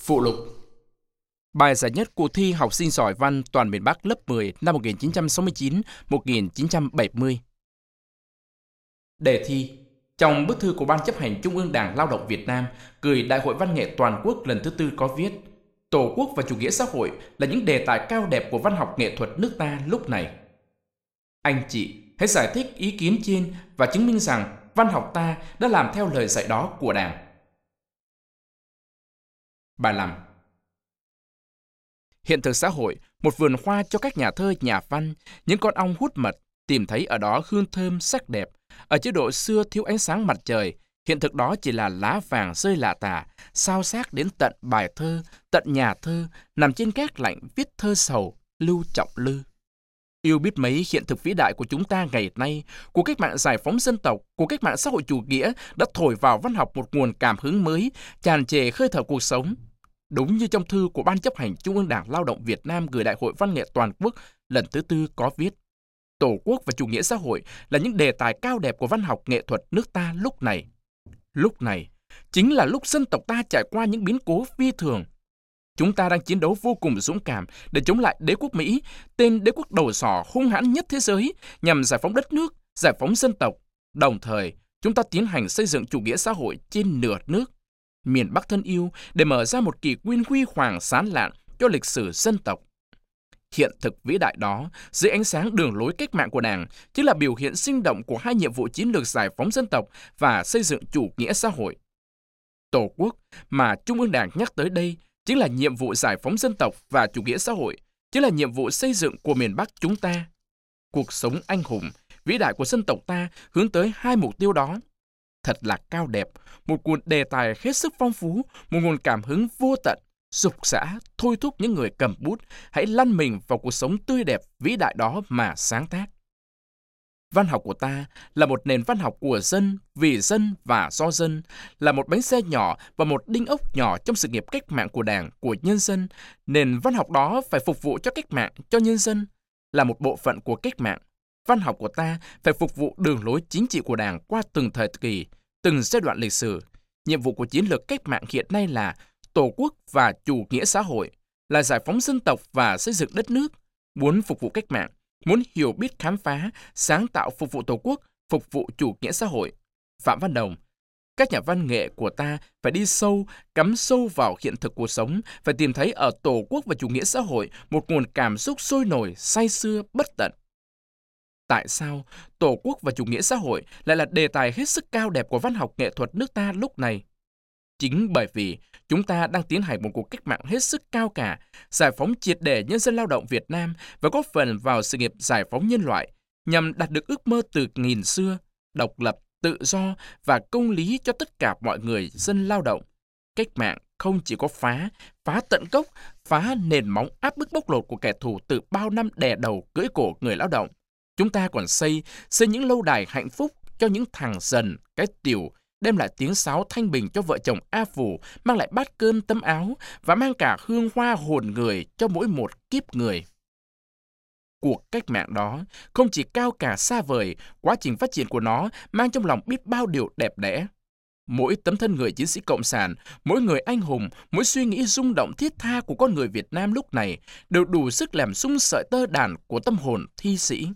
Phụ lục. Bài giải nhất cuộc thi học sinh giỏi văn toàn miền Bắc lớp 10 năm 1969-1970. Đề thi. Trong bức thư của Ban chấp hành Trung ương Đảng Lao động Việt Nam gửi Đại hội Văn nghệ Toàn quốc lần thứ tư có viết: Tổ quốc và chủ nghĩa xã hội là những đề tài cao đẹp của văn học nghệ thuật nước ta lúc này. Anh chị hãy giải thích ý kiến trên và chứng minh rằng văn học ta đã làm theo lời dạy đó của Đảng. Bài 5. Hiện thực xã hội, một vườn hoa cho các nhà thơ nhà văn, những con ong hút mật, tìm thấy ở đó hương thơm sắc đẹp. Ở chế độ xưa thiếu ánh sáng mặt trời, hiện thực đó chỉ là lá vàng rơi lả tả, sao xác đến tận bài thơ, tận nhà thơ, nằm trên gác lạnh viết thơ sầu, Lưu Trọng Lư. Yêu biết mấy hiện thực vĩ đại của chúng ta ngày nay, của cách mạng giải phóng dân tộc, của cách mạng xã hội chủ nghĩa đã thổi vào văn học một nguồn cảm hứng mới, tràn trề khơi thở cuộc sống. Đúng như trong thư của Ban chấp hành Trung ương Đảng Lao động Việt Nam gửi Đại hội Văn nghệ Toàn quốc lần thứ tư có viết: Tổ quốc và chủ nghĩa xã hội là những đề tài cao đẹp của văn học nghệ thuật nước ta lúc này. Lúc này chính là lúc dân tộc ta trải qua những biến cố phi thường. Chúng ta đang chiến đấu vô cùng dũng cảm để chống lại đế quốc Mỹ, tên đế quốc đầu sỏ hung hãn nhất thế giới, nhằm giải phóng đất nước, giải phóng dân tộc. Đồng thời, chúng ta tiến hành xây dựng chủ nghĩa xã hội trên nửa nước, miền Bắc thân yêu, để mở ra một kỷ nguyên huy hoàng sáng lạn cho lịch sử dân tộc. Hiện thực vĩ đại đó, dưới ánh sáng đường lối cách mạng của Đảng, chính là biểu hiện sinh động của hai nhiệm vụ chiến lược giải phóng dân tộc và xây dựng chủ nghĩa xã hội. Tổ quốc mà Trung ương Đảng nhắc tới đây chính là nhiệm vụ giải phóng dân tộc và chủ nghĩa xã hội, chính là nhiệm vụ xây dựng của miền Bắc chúng ta. Cuộc sống anh hùng, vĩ đại của dân tộc ta hướng tới hai mục tiêu đó. Thật là cao đẹp, một nguồn đề tài hết sức phong phú, một nguồn cảm hứng vô tận, dục dã thôi thúc những người cầm bút hãy lăn mình vào cuộc sống tươi đẹp vĩ đại đó mà sáng tác. Văn học của ta là một nền văn học của dân, vì dân và do dân, là một bánh xe nhỏ và một đinh ốc nhỏ trong sự nghiệp cách mạng của Đảng, của nhân dân. Nền văn học đó phải phục vụ cho cách mạng, cho nhân dân, là một bộ phận của cách mạng. Văn học của ta phải phục vụ đường lối chính trị của Đảng qua từng thời kỳ, từng giai đoạn lịch sử. Nhiệm vụ của chiến lược cách mạng hiện nay là Tổ quốc và chủ nghĩa xã hội, là giải phóng dân tộc và xây dựng đất nước. Muốn phục vụ cách mạng, muốn hiểu biết khám phá, sáng tạo phục vụ Tổ quốc, phục vụ chủ nghĩa xã hội. Phạm Văn Đồng. Các nhà văn nghệ của ta phải đi sâu, cắm sâu vào hiện thực cuộc sống, phải tìm thấy ở Tổ quốc và chủ nghĩa xã hội một nguồn cảm xúc sôi nổi, say sưa, bất tận. Tại sao Tổ quốc và chủ nghĩa xã hội lại là đề tài hết sức cao đẹp của văn học nghệ thuật nước ta lúc này? Chính bởi vì chúng ta đang tiến hành một cuộc cách mạng hết sức cao cả, giải phóng triệt để nhân dân lao động Việt Nam và góp phần vào sự nghiệp giải phóng nhân loại, nhằm đạt được ước mơ từ nghìn xưa, độc lập, tự do và công lý cho tất cả mọi người dân lao động. Cách mạng không chỉ có phá tận gốc, phá nền móng áp bức bóc lột của kẻ thù từ bao năm đè đầu cưỡi cổ người lao động. Chúng ta còn xây những lâu đài hạnh phúc cho những thằng dần, cái tiểu, đem lại tiếng sáo thanh bình cho vợ chồng A Phủ, mang lại bát cơm tấm áo và mang cả hương hoa hồn người cho mỗi một kiếp người. Cuộc cách mạng đó không chỉ cao cả xa vời, quá trình phát triển của nó mang trong lòng biết bao điều đẹp đẽ. Mỗi tấm thân người chiến sĩ cộng sản, mỗi người anh hùng, mỗi suy nghĩ rung động thiết tha của con người Việt Nam lúc này đều đủ sức làm rung sợi tơ đàn của tâm hồn thi sĩ.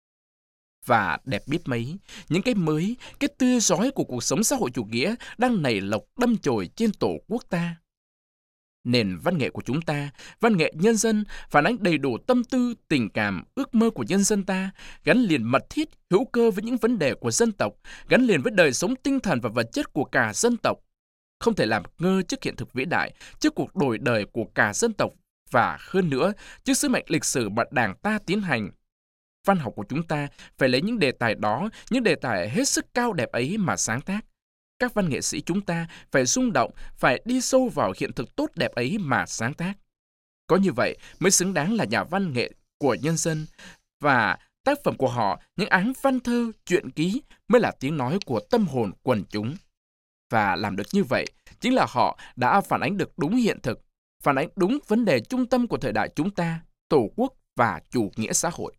Và đẹp biết mấy, những cái mới, cái tươi rói của cuộc sống xã hội chủ nghĩa đang nảy lộc đâm chồi trên Tổ quốc ta. Nền văn nghệ của chúng ta, văn nghệ nhân dân, phản ánh đầy đủ tâm tư, tình cảm, ước mơ của nhân dân ta, gắn liền mật thiết, hữu cơ với những vấn đề của dân tộc, gắn liền với đời sống tinh thần và vật chất của cả dân tộc. Không thể làm ngơ trước hiện thực vĩ đại, trước cuộc đổi đời của cả dân tộc, và hơn nữa, trước sứ mệnh lịch sử mà Đảng ta tiến hành. Văn học của chúng ta phải lấy những đề tài đó, những đề tài hết sức cao đẹp ấy mà sáng tác. Các văn nghệ sĩ chúng ta phải rung động, phải đi sâu vào hiện thực tốt đẹp ấy mà sáng tác. Có như vậy mới xứng đáng là nhà văn nghệ của nhân dân, và tác phẩm của họ, những áng văn thơ, truyện ký mới là tiếng nói của tâm hồn quần chúng. Và làm được như vậy, chính là họ đã phản ánh được đúng hiện thực, phản ánh đúng vấn đề trung tâm của thời đại chúng ta, Tổ quốc và chủ nghĩa xã hội.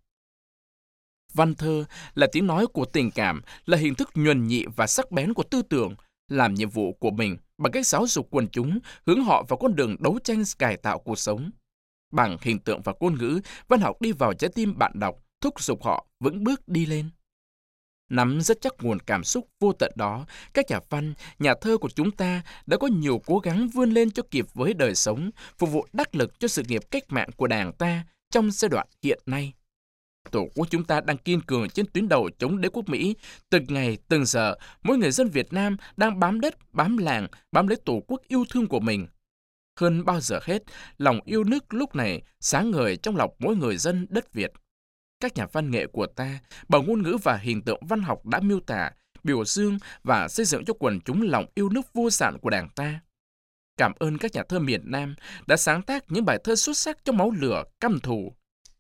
Văn thơ là tiếng nói của tình cảm, là hình thức nhuần nhị và sắc bén của tư tưởng, làm nhiệm vụ của mình bằng cách giáo dục quần chúng, hướng họ vào con đường đấu tranh cải tạo cuộc sống. Bằng hình tượng và ngôn ngữ, văn học đi vào trái tim bạn đọc, thúc giục họ vững bước đi lên. Nắm rất chắc nguồn cảm xúc vô tận đó, các nhà văn, nhà thơ của chúng ta đã có nhiều cố gắng vươn lên cho kịp với đời sống, phục vụ đắc lực cho sự nghiệp cách mạng của Đảng ta trong giai đoạn hiện nay. Tổ quốc chúng ta đang kiên cường trên tuyến đầu chống đế quốc Mỹ. Từng ngày, từng giờ, mỗi người dân Việt Nam đang bám đất, bám làng, bám lấy Tổ quốc yêu thương của mình. Hơn bao giờ hết, lòng yêu nước lúc này sáng ngời trong lòng mỗi người dân đất Việt. Các nhà văn nghệ của ta, bằng ngôn ngữ và hình tượng văn học đã miêu tả, biểu dương và xây dựng cho quần chúng lòng yêu nước vô sản của Đảng ta. Cảm ơn các nhà thơ miền Nam đã sáng tác những bài thơ xuất sắc trong máu lửa căm thù.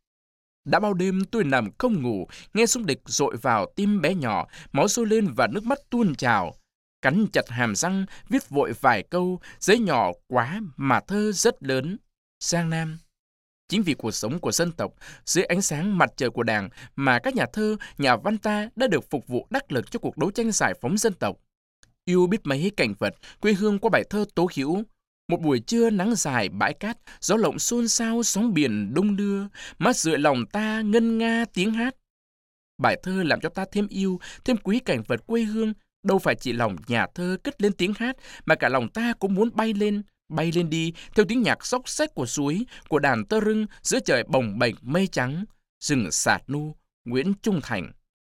Đã bao đêm tôi nằm không ngủ, nghe súng địch dội vào tim bé nhỏ, máu sôi lên và nước mắt tuôn trào. Cắn chặt hàm răng, viết vội vài câu, giấy nhỏ quá mà thơ rất lớn. Giang Nam. Chính vì cuộc sống của dân tộc, dưới ánh sáng mặt trời của Đảng mà các nhà thơ, nhà văn ta đã được phục vụ đắc lực cho cuộc đấu tranh giải phóng dân tộc. Yêu biết mấy cảnh vật, quê hương qua bài thơ tố hữu. Một buổi trưa nắng dài bãi cát, gió lộng xôn xao sóng biển đung đưa, mắt rượi lòng ta ngân nga tiếng hát. Bài thơ làm cho ta thêm yêu, thêm quý cảnh vật quê hương, đâu phải chỉ lòng nhà thơ cất lên tiếng hát, mà cả lòng ta cũng muốn bay lên đi theo tiếng nhạc xóc xách của suối, của đàn tơ rưng giữa trời bồng bềnh mây trắng, rừng sạt nu, Nguyễn Trung Thành.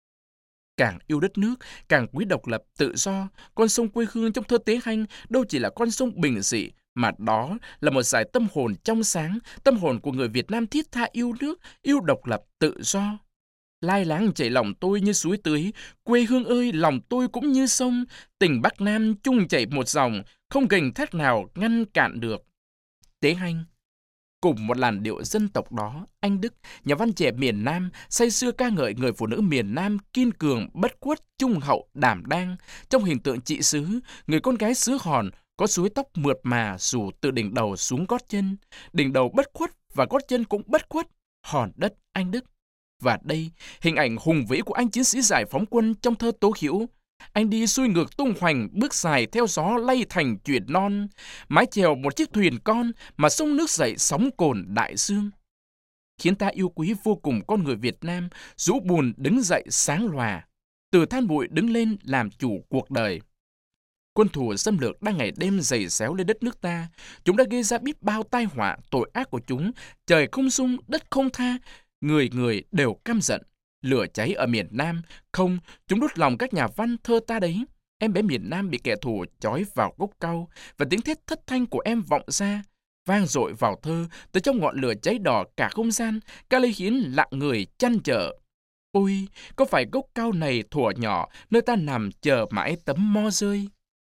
Càng yêu đất nước, càng quý độc lập, tự do, con sông quê hương trong thơ Tế Hanh đâu chỉ là con sông bình dị, mà đó là một dải tâm hồn trong sáng, tâm hồn của người Việt Nam thiết tha yêu nước, yêu độc lập, tự do. Lai láng chảy lòng tôi như suối tưới, quê hương ơi lòng tôi cũng như sông, tình Bắc Nam chung chảy một dòng, không gành thác nào ngăn cản được. Tế Hanh. Cùng một làn điệu dân tộc đó, anh Đức, nhà văn trẻ miền Nam, say sưa ca ngợi người phụ nữ miền Nam kiên cường, bất khuất, trung hậu, đảm đang. Trong hình tượng chị xứ, người con gái xứ Hòn, có suối tóc mượt mà rủ từ đỉnh đầu xuống gót chân. Đỉnh đầu bất khuất và gót chân cũng bất khuất. Hòn đất, anh Đức. Và đây, hình ảnh hùng vĩ của anh chiến sĩ giải phóng quân trong thơ tố hữu. Anh đi xuôi ngược tung hoành, bước dài theo gió lay thành chuyển non, mái chèo một chiếc thuyền con mà sông nước dậy sóng cồn đại dương. Khiến ta yêu quý vô cùng con người Việt Nam, rũ bùn đứng dậy sáng lòa, từ than bụi đứng lên làm chủ cuộc đời. Quân thù xâm lược đang ngày đêm giày xéo lên đất nước ta, chúng đã gây ra biết bao tai họa tội ác của chúng, trời không sung, đất không tha, người người đều căm giận. Lửa cháy ở miền Nam, không, chúng đốt lòng các nhà văn thơ ta đấy. Em bé miền Nam bị kẻ thù trói vào gốc cau, và tiếng thét thất thanh của em vọng ra, vang dội vào thơ, từ trong ngọn lửa cháy đỏ cả không gian, ca lê hiến lặng người chăn trở. Ôi, có phải gốc cau này thuở nhỏ, nơi ta nằm chờ mãi tấm mo rơi?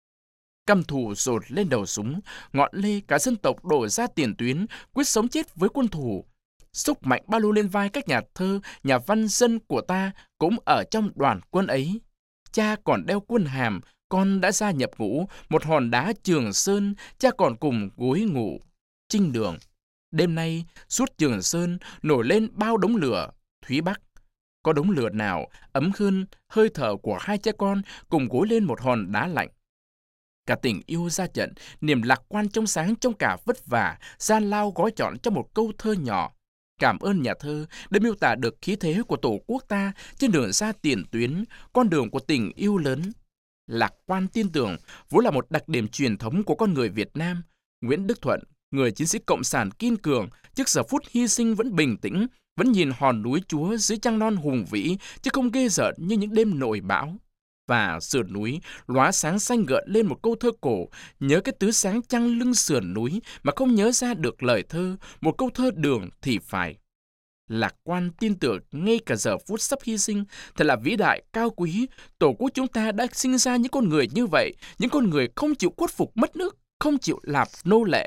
Căm thù dồn lên đầu súng, ngọn lê cả dân tộc đổ ra tiền tuyến, quyết sống chết với quân thù. Xúc mạnh ba lô lên vai các nhà thơ, nhà văn dân của ta cũng ở trong đoàn quân ấy. Cha còn đeo quân hàm, con đã gia nhập ngũ, một hòn đá Trường Sơn, cha còn cùng gối ngủ. Trinh Đường. Đêm nay, suốt Trường Sơn nổi lên bao đống lửa. Thúy Bắc. Có đống lửa nào ấm hơn hơi thở của hai cha con cùng gối lên một hòn đá lạnh. Cả tình yêu ra trận, niềm lạc quan trong sáng trong cả vất vả, gian lao gói trọn trong một câu thơ nhỏ. Cảm ơn nhà thơ đã miêu tả được khí thế của Tổ quốc ta trên đường ra tiền tuyến, con đường của tình yêu lớn. Lạc quan tin tưởng vốn là một đặc điểm truyền thống của con người Việt Nam. Nguyễn Đức Thuận, người chiến sĩ cộng sản kiên cường, trước giờ phút hy sinh vẫn bình tĩnh, vẫn nhìn hòn núi Chúa dưới trăng non hùng vĩ, chứ không ghê rợn như những đêm nổi bão. Và sườn núi lóa sáng xanh gợn lên một câu thơ cổ, nhớ cái tứ sáng trăng lưng sườn núi mà không nhớ ra được lời thơ, một câu thơ đường thì phải. Lạc quan tin tưởng ngay cả giờ phút sắp hy sinh, thật là vĩ đại, cao quý. Tổ quốc chúng ta đã sinh ra những con người như vậy, những con người không chịu khuất phục mất nước, không chịu làm nô lệ.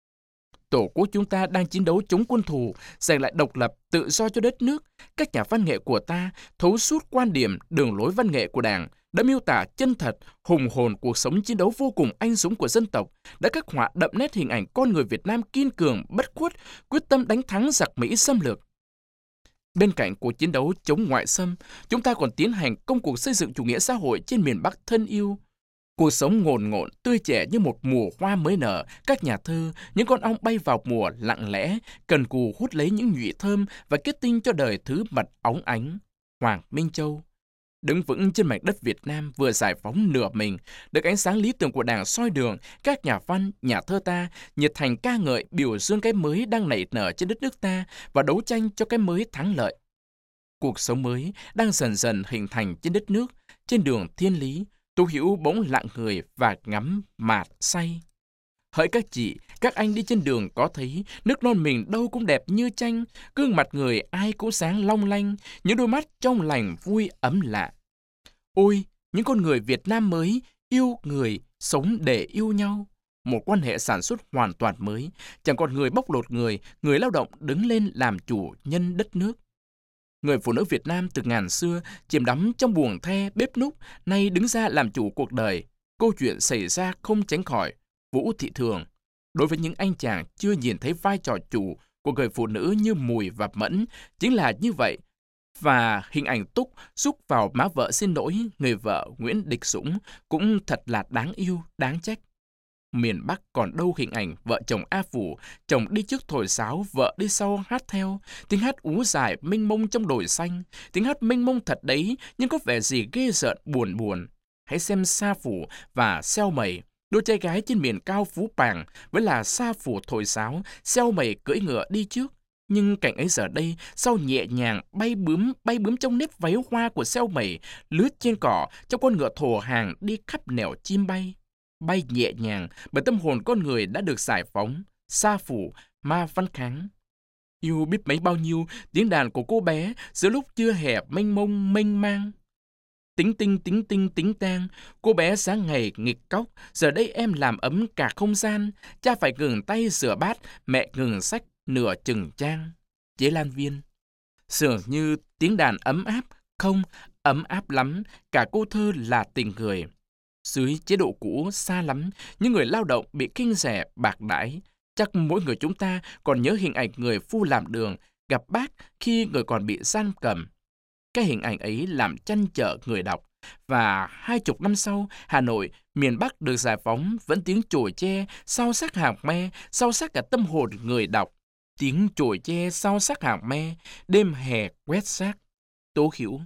Tổ quốc chúng ta đang chiến đấu chống quân thù, giành lại độc lập, tự do cho đất nước. Các nhà văn nghệ của ta thấu suốt quan điểm, đường lối văn nghệ của Đảng, đã miêu tả chân thật, hùng hồn cuộc sống chiến đấu vô cùng anh dũng của dân tộc, đã khắc họa đậm nét hình ảnh con người Việt Nam kiên cường, bất khuất, quyết tâm đánh thắng giặc Mỹ xâm lược. Bên cạnh cuộc chiến đấu chống ngoại xâm, chúng ta còn tiến hành công cuộc xây dựng chủ nghĩa xã hội trên miền Bắc thân yêu. Cuộc sống ngồn ngộn, tươi trẻ như một mùa hoa mới nở, các nhà thơ, những con ong bay vào mùa lặng lẽ, cần cù hút lấy những nhụy thơm và kết tinh cho đời thứ mật óng ánh. Hoàng Minh Châu đứng vững trên mảnh đất Việt Nam vừa giải phóng nửa mình, được ánh sáng lý tưởng của Đảng soi đường, các nhà văn, nhà thơ ta nhiệt thành ca ngợi biểu dương cái mới đang nảy nở trên đất nước ta và đấu tranh cho cái mới thắng lợi. Cuộc sống mới đang dần dần hình thành trên đất nước, trên đường thiên lý. Tô Hữu bỗng lặng người và ngắm mạt say. Hỡi các chị, các anh đi trên đường có thấy nước non mình đâu cũng đẹp như tranh, gương mặt người ai cũng sáng long lanh, những đôi mắt trong lành vui ấm lạ. Ôi, những con người Việt Nam mới, yêu người, sống để yêu nhau. Một quan hệ sản xuất hoàn toàn mới, chẳng còn người bóc lột người lao động đứng lên làm chủ nhân đất nước. Người phụ nữ Việt Nam từ ngàn xưa chìm đắm trong buồng the, bếp núc, nay đứng ra làm chủ cuộc đời. Câu chuyện xảy ra không tránh khỏi Vũ Thị Thường. Đối với những anh chàng chưa nhìn thấy vai trò chủ của người phụ nữ như Mùi và Mẫn, chính là như vậy. Và hình ảnh Túc xúc vào má vợ xin lỗi người vợ Nguyễn Địch Dũng cũng thật là đáng yêu, đáng trách. Miền Bắc còn đâu hình ảnh vợ chồng A Phủ, chồng đi trước thổi sáo, vợ đi sau hát theo. Tiếng hát ú dài mênh mông trong đồi xanh. Tiếng hát mênh mông thật đấy, nhưng có vẻ gì ghê rợn buồn buồn. Hãy xem Sa Phủ và Xeo Mày, đôi trai gái trên miền cao Phú Pàng, với là Sa Phủ thổi sáo, Xeo Mày cưỡi ngựa đi trước. Nhưng cảnh ấy giờ đây, sao nhẹ nhàng bay bướm trong nếp váy hoa của Xeo Mày, lướt trên cỏ trong con ngựa thồ hàng đi khắp nẻo chim bay. Bay nhẹ nhàng bởi tâm hồn con người đã được giải phóng. Sa Phủ, Ma Văn Kháng. Yêu biết mấy bao nhiêu tiếng đàn của cô bé giữa lúc chưa hè mênh mông mênh mang. Tính tang, cô bé sáng ngày nghịch cóc, giờ đây em làm ấm cả không gian. Cha phải ngừng tay rửa bát, mẹ ngừng sách nửa chừng trang. Chế Lan Viên. Dường như tiếng đàn ấm áp, không, ấm áp lắm, cả cô thơ là tình người. Dưới chế độ cũ xa lắm, những người lao động bị khinh rẻ, bạc đãi. Chắc mỗi người chúng ta còn nhớ hình ảnh người phu làm đường, gặp bác khi người còn bị giam cầm. Cái hình ảnh ấy làm trăn trở người đọc. Và 20 năm sau, Hà Nội, miền Bắc được giải phóng, vẫn tiếng chổi tre, sao sắc hàng me, sao sắc cả tâm hồn người đọc. Tiếng chổi tre, sao sắc hàng me, đêm hè quét xác. Tố Hữu.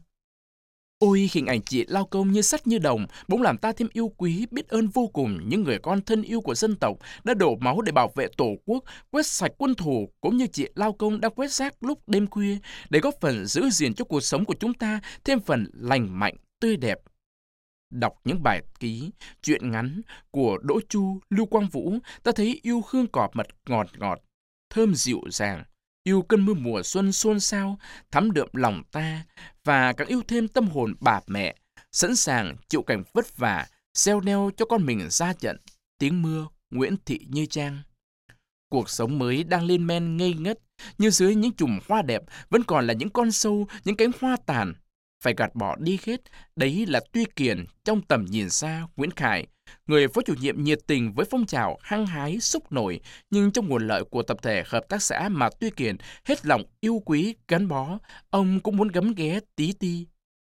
Ôi, hình ảnh chị lao công như sắt như đồng, bỗng làm ta thêm yêu quý, biết ơn vô cùng những người con thân yêu của dân tộc đã đổ máu để bảo vệ Tổ quốc, quét sạch quân thù, cũng như chị lao công đã quét rác lúc đêm khuya, để góp phần giữ gìn cho cuộc sống của chúng ta thêm phần lành mạnh, tươi đẹp. Đọc những bài ký, truyện ngắn của Đỗ Chu, Lưu Quang Vũ, ta thấy yêu hương cỏ mật ngọt ngọt, thơm dịu dàng. Yêu cơn mưa mùa xuân xôn xao, thắm đượm lòng ta, và càng yêu thêm tâm hồn bà mẹ, sẵn sàng chịu cảnh vất vả, gieo neo cho con mình ra trận. Tiếng mưa, Nguyễn Thị Như Trang. Cuộc sống mới đang lên men ngây ngất, như dưới những chùm hoa đẹp vẫn còn là những con sâu, những cánh hoa tàn. Phải gạt bỏ đi hết, đấy là Tuy Kiền trong tầm nhìn xa. Nguyễn Khải, người phó chủ nhiệm nhiệt tình với phong trào hăng hái xúc nổi, nhưng trong nguồn lợi của tập thể hợp tác xã mà Tuy Kiền hết lòng yêu quý gắn bó, ông cũng muốn gấm ghé tí ti.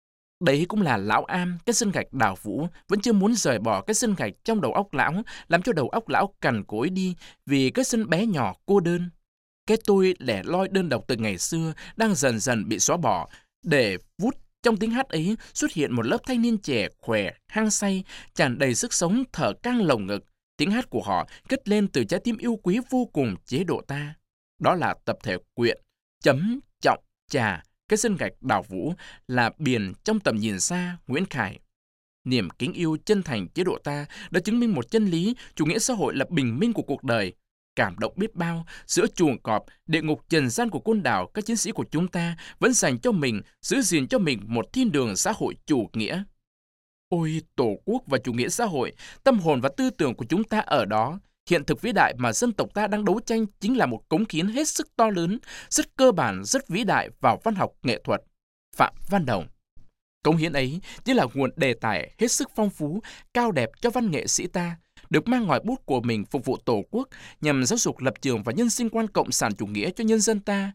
Đấy cũng là lão Am, cái sân gạch Đào Vũ vẫn chưa muốn rời bỏ cái sân gạch trong đầu óc lão, làm cho đầu óc lão cằn cỗi đi vì cái sân bé nhỏ cô đơn. Cái tôi lẻ loi đơn độc từ ngày xưa đang dần dần bị xóa bỏ, để vút trong tiếng hát ấy xuất hiện một lớp thanh niên trẻ khỏe, hăng say, tràn đầy sức sống thở căng lồng ngực. Tiếng hát của họ cất lên từ trái tim yêu quý vô cùng chế độ ta. Đó là tập thể Quyện, Chấm, Trọng, Trà, cái sân gạch Đào Vũ, là biển trong tầm nhìn xa. Nguyễn Khải. Niềm kính yêu chân thành chế độ ta đã chứng minh một chân lý, chủ nghĩa xã hội là bình minh của cuộc đời. Cảm động biết bao, giữa chuồng cọp, địa ngục trần gian của côn đảo, các chiến sĩ của chúng ta vẫn dành cho mình, giữ gìn cho mình một thiên đường xã hội chủ nghĩa. Ôi, Tổ quốc và chủ nghĩa xã hội, tâm hồn và tư tưởng của chúng ta ở đó. Hiện thực vĩ đại mà dân tộc ta đang đấu tranh chính là một cống hiến hết sức to lớn, rất cơ bản, rất vĩ đại vào văn học nghệ thuật. Phạm Văn Đồng. Cống hiến ấy chính là nguồn đề tài hết sức phong phú, cao đẹp cho văn nghệ sĩ ta, được mang ngòi bút của mình phục vụ Tổ quốc nhằm giáo dục lập trường và nhân sinh quan cộng sản chủ nghĩa cho nhân dân ta.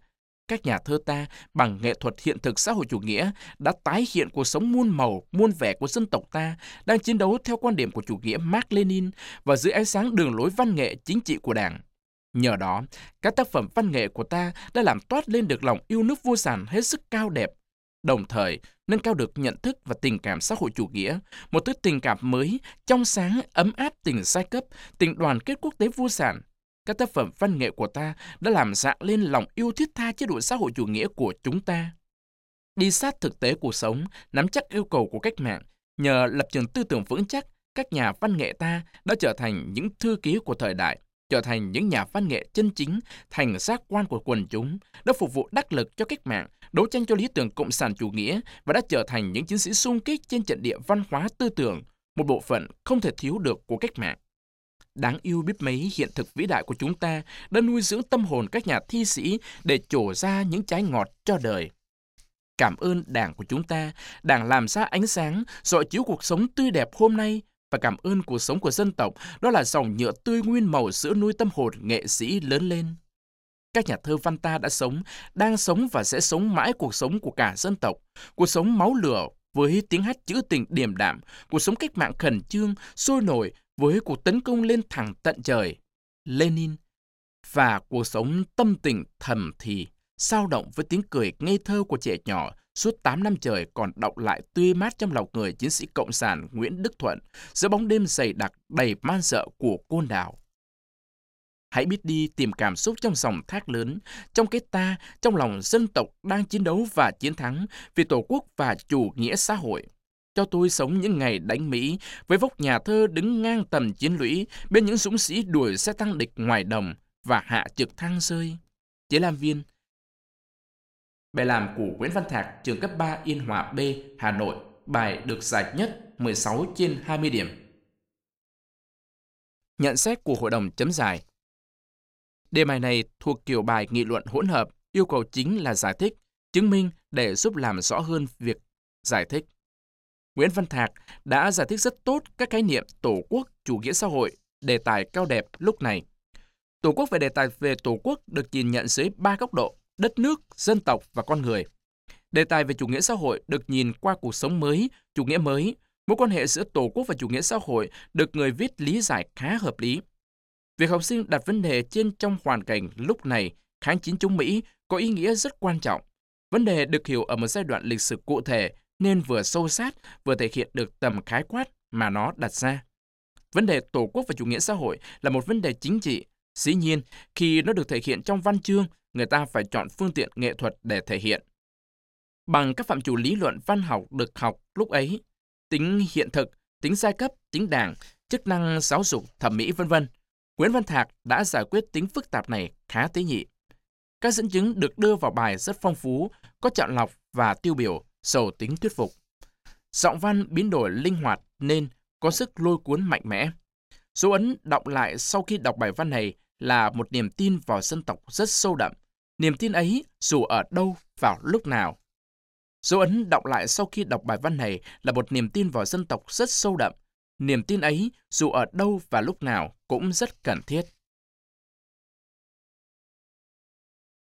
Các nhà thơ ta, bằng nghệ thuật hiện thực xã hội chủ nghĩa, đã tái hiện cuộc sống muôn màu, muôn vẻ của dân tộc ta, đang chiến đấu theo quan điểm của chủ nghĩa Mác Lênin và dưới ánh sáng đường lối văn nghệ chính trị của Đảng. Nhờ đó, các tác phẩm văn nghệ của ta đã làm toát lên được lòng yêu nước vô sản hết sức cao đẹp, đồng thời nâng cao được nhận thức và tình cảm xã hội chủ nghĩa, một thứ tình cảm mới, trong sáng, ấm áp tình giai cấp, tình đoàn kết quốc tế vô sản. Các tác phẩm văn nghệ của ta đã làm rạng lên lòng yêu thiết tha chế độ xã hội chủ nghĩa của chúng ta. Đi sát thực tế cuộc sống, nắm chắc yêu cầu của cách mạng, nhờ lập trường tư tưởng vững chắc, các nhà văn nghệ ta đã trở thành những thư ký của thời đại, trở thành những nhà văn nghệ chân chính, thành giác quan của quần chúng, đã phục vụ đắc lực cho cách mạng, đấu tranh cho lý tưởng cộng sản chủ nghĩa và đã trở thành những chiến sĩ xung kích trên trận địa văn hóa tư tưởng, một bộ phận không thể thiếu được của cách mạng. Đáng yêu biết mấy hiện thực vĩ đại của chúng ta đã nuôi dưỡng tâm hồn các nhà thi sĩ để trổ ra những trái ngọt cho đời. Cảm ơn Đảng của chúng ta, Đảng làm ra ánh sáng, rọi chiếu cuộc sống tươi đẹp hôm nay, và cảm ơn cuộc sống của dân tộc, đó là dòng nhựa tươi nguyên màu sữa nuôi tâm hồn nghệ sĩ lớn lên. Các nhà thơ văn ta đã sống, đang sống và sẽ sống mãi cuộc sống của cả dân tộc, cuộc sống máu lửa với tiếng hát trữ tình điềm đạm, cuộc sống cách mạng khẩn trương, sôi nổi với cuộc tấn công lên thẳng tận trời, Lenin, và cuộc sống tâm tình thầm thì, sao động với tiếng cười ngây thơ của trẻ nhỏ suốt 8 năm trời còn đọng lại tươi mát trong lòng người chiến sĩ cộng sản Nguyễn Đức Thuận giữa bóng đêm dày đặc đầy man rợ của Côn Đảo. Hãy biết đi tìm cảm xúc trong dòng thác lớn, trong cái ta, trong lòng dân tộc đang chiến đấu và chiến thắng vì Tổ quốc và chủ nghĩa xã hội. Cho tôi sống những ngày đánh Mỹ với vóc nhà thơ đứng ngang tầm chiến lũy bên những dũng sĩ đuổi xe tăng địch ngoài đồng và hạ trực thăng rơi. Chế Lam Viên. Bài làm của Nguyễn Văn Thạc, trường cấp 3 Yên Hòa B, Hà Nội. Bài được giải nhất 16 trên 20 điểm. Nhận xét của Hội đồng chấm giải. Đề bài này thuộc kiểu bài nghị luận hỗn hợp, yêu cầu chính là giải thích, chứng minh để giúp làm rõ hơn việc giải thích. Nguyễn Văn Thạc đã giải thích rất tốt các khái niệm Tổ quốc, chủ nghĩa xã hội, đề tài cao đẹp lúc này. Tổ quốc và đề tài về Tổ quốc được nhìn nhận dưới 3 góc độ: đất nước, dân tộc và con người. Đề tài về chủ nghĩa xã hội được nhìn qua cuộc sống mới, chủ nghĩa mới. Mối quan hệ giữa Tổ quốc và chủ nghĩa xã hội được người viết lý giải khá hợp lý. Việc học sinh đặt vấn đề trên trong hoàn cảnh lúc này, kháng chiến chống Mỹ, có ý nghĩa rất quan trọng. Vấn đề được hiểu ở một giai đoạn lịch sử cụ thể nên vừa sâu sát, vừa thể hiện được tầm khái quát mà nó đặt ra. Vấn đề Tổ quốc và chủ nghĩa xã hội là một vấn đề chính trị. Dĩ nhiên, khi nó được thể hiện trong văn chương, người ta phải chọn phương tiện nghệ thuật để thể hiện. Bằng các phạm trù lý luận văn học được học lúc ấy, tính hiện thực, tính giai cấp, tính đảng, chức năng giáo dục, thẩm mỹ v.v., Nguyễn Văn Thạc đã giải quyết tính phức tạp này khá tế nhị. Các dẫn chứng được đưa vào bài rất phong phú, có chọn lọc và tiêu biểu, giàu tính thuyết phục. Giọng văn biến đổi linh hoạt nên có sức lôi cuốn mạnh mẽ. Dấu ấn đọng lại sau khi đọc bài văn này là một niềm tin vào dân tộc rất sâu đậm. Niềm tin ấy dù ở đâu, vào lúc nào. Dấu ấn đọng lại sau khi đọc bài văn này là một niềm tin vào dân tộc rất sâu đậm. Niềm tin ấy dù ở đâu và lúc nào cũng rất cần thiết.